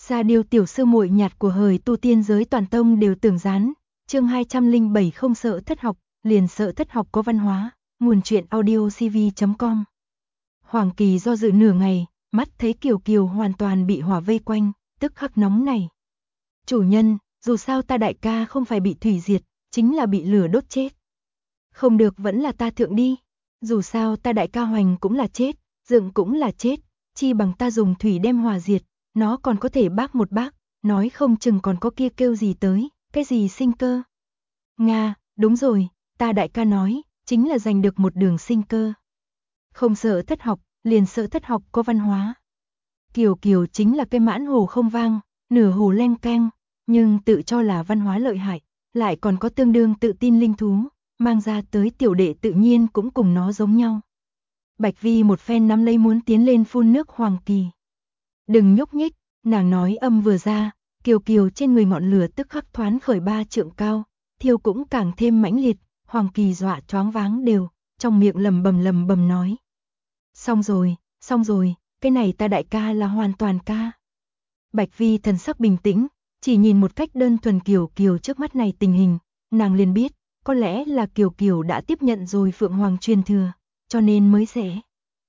Sa Điêu tiểu sư muội nhạt của hời tu tiên giới toàn tông đều tưởng dán. Chương 207 không sợ thất học, liền sợ thất học có văn hóa. Nguồn truyện audiocv.com. Hoàng Kỳ do dự nửa ngày, mắt thấy Kiều Kiều hoàn toàn bị hỏa vây quanh, tức khắc nóng này. Chủ nhân, dù sao ta đại ca không phải bị thủy diệt, chính là bị lửa đốt chết. Không được vẫn là ta thượng đi. Dù sao ta đại ca Hoành cũng là chết, Dựng cũng là chết, chi bằng ta dùng thủy đem hỏa diệt, nó còn có thể bác một bác, nói không chừng còn có kia kêu gì tới, cái gì sinh cơ. Nga, đúng rồi, ta đại ca nói, chính là giành được một đường sinh cơ. Không sợ thất học, liền sợ thất học có văn hóa. Kiều Kiều chính là cây mãn hồ không vang, nửa hồ len keng, nhưng tự cho là văn hóa lợi hại, lại còn có tương đương tự tin linh thú, mang ra tới tiểu đệ tự nhiên cũng cùng nó giống nhau. Bạch Vi một phen nắm lấy muốn tiến lên phun nước Hoàng Kỳ. Đừng nhúc nhích, nàng nói âm vừa ra, Kiều Kiều trên người ngọn lửa tức khắc thoáng khởi 3 trượng cao, thiêu cũng càng thêm mãnh liệt, Hoàng Kỳ dọa choáng váng đều, trong miệng lầm bầm nói. Xong rồi, cái này ta đại ca là hoàn toàn ca. Bạch Vi thần sắc bình tĩnh, chỉ nhìn một cách đơn thuần Kiều Kiều trước mắt này tình hình, nàng liền biết, có lẽ là Kiều Kiều đã tiếp nhận rồi Phượng Hoàng truyền thừa, cho nên mới sẽ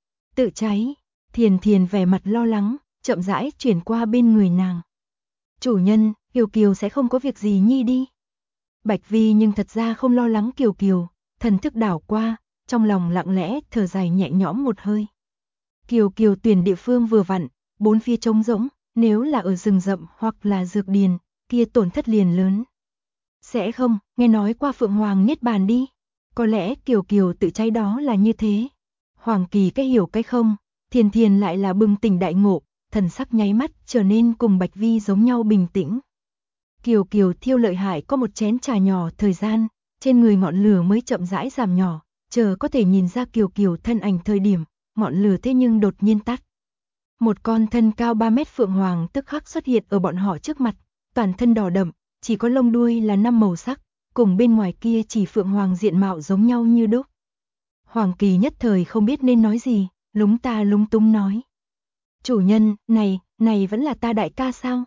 tự cháy. Thiền Thiền vẻ mặt lo lắng, chậm rãi chuyển qua bên người nàng. Chủ nhân, Kiều Kiều sẽ không có việc gì nhi đi. Bạch Vi nhưng thật ra không lo lắng Kiều Kiều, thần thức đảo qua, trong lòng lặng lẽ thở dài nhẹ nhõm một hơi. Kiều Kiều tuyển địa phương vừa vặn, bốn phía trống rỗng, nếu là ở rừng rậm hoặc là dược điền, kia tổn thất liền lớn. Sẽ không, nghe nói qua Phượng Hoàng niết bàn đi. Có lẽ Kiều Kiều tự cháy đó là như thế. Hoàng Kỳ cái hiểu cái không, Thiền Thiền lại là bừng tỉnh đại ngộ, thần sắc nháy mắt trở nên cùng Bạch Vi giống nhau bình tĩnh. Kiều Kiều thiêu lợi hại có một chén trà nhỏ thời gian, trên người ngọn lửa mới chậm rãi giảm nhỏ, chờ có thể nhìn ra Kiều Kiều thân ảnh thời điểm, ngọn lửa thế nhưng đột nhiên tắt. Một con thân cao 3 mét phượng hoàng tức khắc xuất hiện ở bọn họ trước mặt, toàn thân đỏ đậm, chỉ có lông đuôi là 5 màu sắc, cùng bên ngoài kia chỉ phượng hoàng diện mạo giống nhau như đúc. Hoàng Kỳ nhất thời không biết nên nói gì, lúng ta lúng túng nói. Chủ nhân, này vẫn là ta đại ca sao?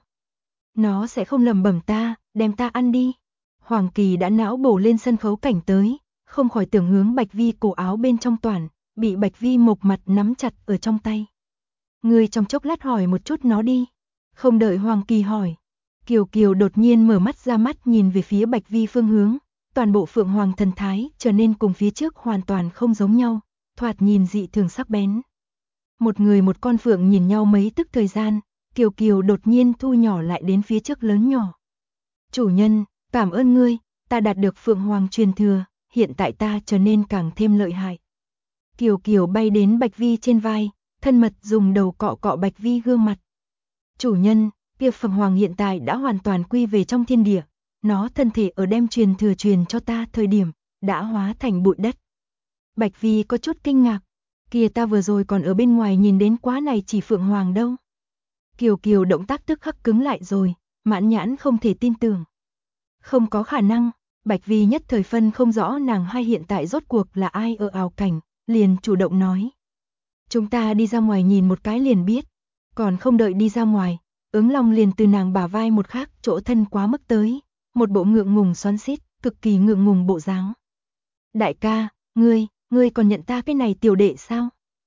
Nó sẽ không lầm bẩm ta, đem ta ăn đi. Hoàng Kỳ đã não bổ lên sân khấu cảnh tới, không khỏi tưởng hướng Bạch Vi cổ áo bên trong toàn, bị Bạch Vi mộc mặt nắm chặt ở trong tay. Ngươi trong chốc lát hỏi một chút nó đi. Không đợi Hoàng Kỳ hỏi, Kiều Kiều đột nhiên mở mắt ra mắt nhìn về phía Bạch Vi phương hướng, toàn bộ phượng hoàng thần thái trở nên cùng phía trước hoàn toàn không giống nhau, thoạt nhìn dị thường sắc bén. Một người một con phượng nhìn nhau mấy tức thời gian, Kiều Kiều đột nhiên thu nhỏ lại đến phía trước lớn nhỏ. Chủ nhân, cảm ơn ngươi, ta đạt được phượng hoàng truyền thừa, hiện tại ta trở nên càng thêm lợi hại. Kiều Kiều bay đến Bạch Vi trên vai, thân mật dùng đầu cọ cọ Bạch Vi gương mặt. Chủ nhân, kia phượng hoàng hiện tại đã hoàn toàn quy về trong thiên địa, nó thân thể ở đem truyền thừa truyền cho ta thời điểm, đã hóa thành bụi đất. Bạch Vi có chút kinh ngạc, kia ta vừa rồi còn ở bên ngoài nhìn đến quá này chỉ phượng hoàng đâu. Kiều Kiều động tác tức khắc cứng lại rồi, mãn nhãn không thể tin tưởng. Không có khả năng, Bạch Vi nhất thời phân không rõ nàng hai hiện tại rốt cuộc là ai ở ảo cảnh, liền chủ động nói. Chúng ta đi ra ngoài nhìn một cái liền biết, còn không đợi đi ra ngoài, Ứng Long liền từ nàng bả vai một khác chỗ thân quá mức tới, một bộ ngượng ngùng xoắn xít, cực kỳ ngượng ngùng bộ dáng. Đại ca, ngươi còn nhận ta cái này tiểu đệ sao?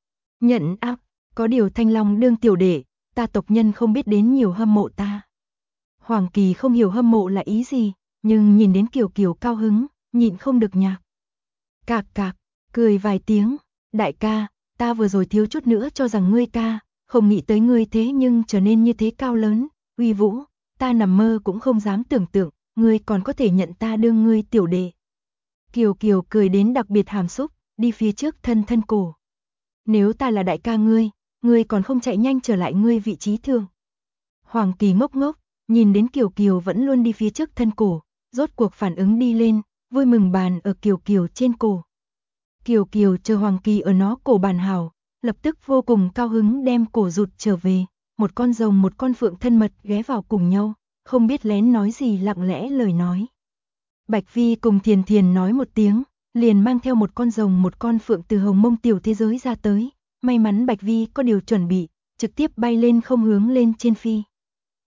Nhận áp, có điều Thanh Long đương tiểu đệ, ta tộc nhân không biết đến nhiều hâm mộ ta. Hoàng Kỳ không hiểu hâm mộ là ý gì, nhưng nhìn đến Kiều Kiều cao hứng, nhịn không được nhạc. Cạc cạc, cười vài tiếng, đại ca, ta vừa rồi thiếu chút nữa cho rằng ngươi ca, không nghĩ tới ngươi thế nhưng trở nên như thế cao lớn, uy vũ, ta nằm mơ cũng không dám tưởng tượng, ngươi còn có thể nhận ta đương ngươi tiểu đệ. Kiều Kiều cười đến đặc biệt hàm xúc, đi phía trước thân cổ. Nếu ta là đại ca ngươi còn không chạy nhanh trở lại ngươi vị trí thường. Hoàng Kỳ ngốc ngốc, nhìn đến Kiều Kiều vẫn luôn đi phía trước thân cổ, rốt cuộc phản ứng đi lên, vui mừng bàn ở Kiều Kiều trên cổ. Kiều Kiều chờ Hoàng Kỳ ở nó cổ bàn hào, lập tức vô cùng cao hứng đem cổ rụt trở về, một con rồng một con phượng thân mật ghé vào cùng nhau, không biết lén nói gì lặng lẽ lời nói. Bạch Vi cùng Thiền Thiền nói một tiếng, liền mang theo một con rồng một con phượng từ Hồng Mông tiểu thế giới ra tới, may mắn Bạch Vi có điều chuẩn bị, trực tiếp bay lên không hướng lên trên phi.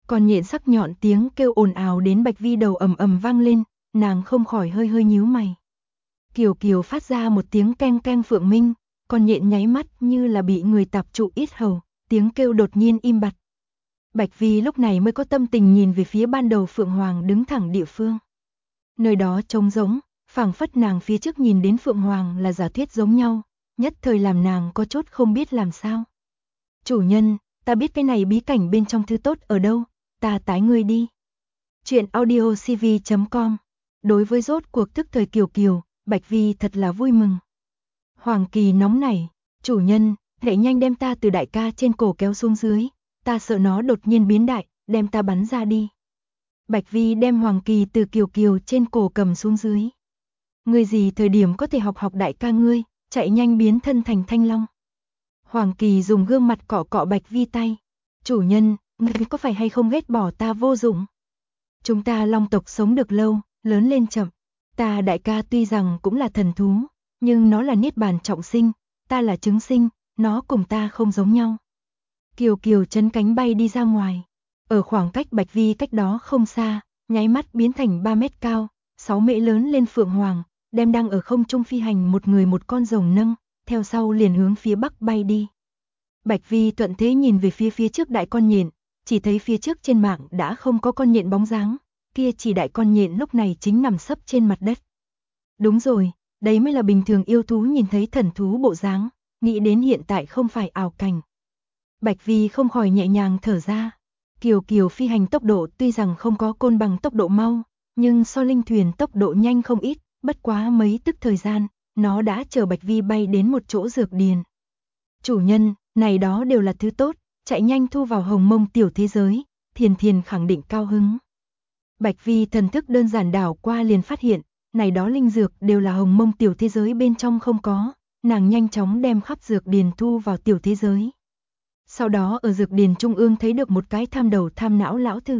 Con nhện sắc nhọn tiếng kêu ồn ào đến Bạch Vi đầu ầm ầm vang lên, nàng không khỏi hơi hơi nhíu mày. Kiều Kiều phát ra một tiếng keng keng phượng minh, con nhện nháy mắt như là bị người tạp trụ yết hầu, tiếng kêu đột nhiên im bặt. Bạch Vi lúc này mới có tâm tình nhìn về phía ban đầu Phượng Hoàng đứng thẳng địa phương. Nơi đó trống rỗng, phảng phất nàng phía trước nhìn đến Phượng Hoàng là giả thuyết giống nhau, nhất thời làm nàng có chút không biết làm sao. Chủ nhân, ta biết cái này bí cảnh bên trong thứ tốt ở đâu, ta tái ngươi đi. Chuyện audio cv.com. Đối với rốt cuộc tức thời Kiều Kiều, Bạch Vi thật là vui mừng. Hoàng Kỳ nóng nảy, chủ nhân, hãy nhanh đem ta từ đại ca trên cổ kéo xuống dưới, ta sợ nó đột nhiên biến đại, đem ta bắn ra đi. Bạch Vi đem Hoàng Kỳ từ Kiều Kiều trên cổ cầm xuống dưới. Ngươi gì thời điểm có thể học đại ca ngươi, chạy nhanh biến thân thành thanh long. Hoàng Kỳ dùng gương mặt cọ cọ Bạch Vi tay. Chủ nhân, ngươi có phải hay không ghét bỏ ta vô dụng? Chúng ta long tộc sống được lâu, lớn lên chậm. Ta đại ca tuy rằng cũng là thần thú, nhưng nó là niết bàn trọng sinh, ta là trứng sinh, nó cùng ta không giống nhau. Kiều Kiều chấn cánh bay đi ra ngoài. Ở khoảng cách Bạch Vi cách đó không xa, nháy mắt biến thành 3 mét cao, 6 mễ lớn lên Phượng Hoàng, đem đang ở không trung phi hành một người một con rồng nâng, theo sau liền hướng phía bắc bay đi. Bạch Vi thuận thế nhìn về phía trước đại con nhện, chỉ thấy phía trước trên mạng đã không có con nhện bóng dáng, kia chỉ đại con nhện lúc này chính nằm sấp trên mặt đất. Đúng rồi, đấy mới là bình thường yêu thú nhìn thấy thần thú bộ dáng, nghĩ đến hiện tại không phải ảo cảnh. Bạch Vi không khỏi nhẹ nhàng thở ra. Kiều Kiều phi hành tốc độ tuy rằng không có côn bằng tốc độ mau, nhưng so linh thuyền tốc độ nhanh không ít, bất quá mấy tức thời gian, nó đã chở Bạch Vi bay đến một chỗ dược điền. Chủ nhân, này đó đều là thứ tốt, chạy nhanh thu vào hồng mông tiểu thế giới, Thiền Thiền khẳng định cao hứng. Bạch Vi thần thức đơn giản đảo qua liền phát hiện, này đó linh dược đều là hồng mông tiểu thế giới bên trong không có, nàng nhanh chóng đem khắp dược điền thu vào tiểu thế giới. Sau đó ở dược điền trung ương thấy được một cái tham đầu tham não lão thử.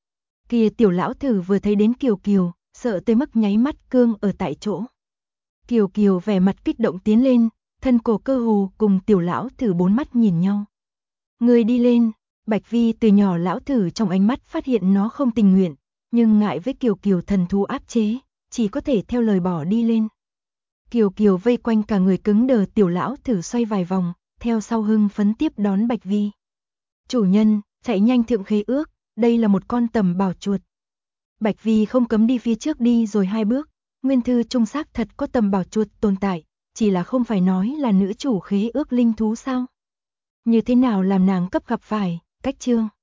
Kia tiểu lão thử vừa thấy đến Kiều Kiều, sợ tới mức nháy mắt cương ở tại chỗ. Kiều Kiều vẻ mặt kích động tiến lên, thân cổ cơ hồ cùng tiểu lão thử bốn mắt nhìn nhau. Người đi lên, Bạch Vi từ nhỏ lão thử trong ánh mắt phát hiện nó không tình nguyện, nhưng ngại với Kiều Kiều thần thú áp chế, chỉ có thể theo lời bỏ đi lên. Kiều Kiều vây quanh cả người cứng đờ tiểu lão thử xoay vài vòng, theo sau hưng phấn tiếp đón Bạch Vi. Chủ nhân, chạy nhanh thượng khế ước, đây là một con tầm bảo chuột. Bạch Vi không cấm đi phía trước đi rồi 2 bước, nguyên thư trung xác thật có tầm bảo chuột tồn tại, chỉ là không phải nói là nữ chủ khế ước linh thú sao? Như thế nào làm nàng cấp gặp phải, cách chương.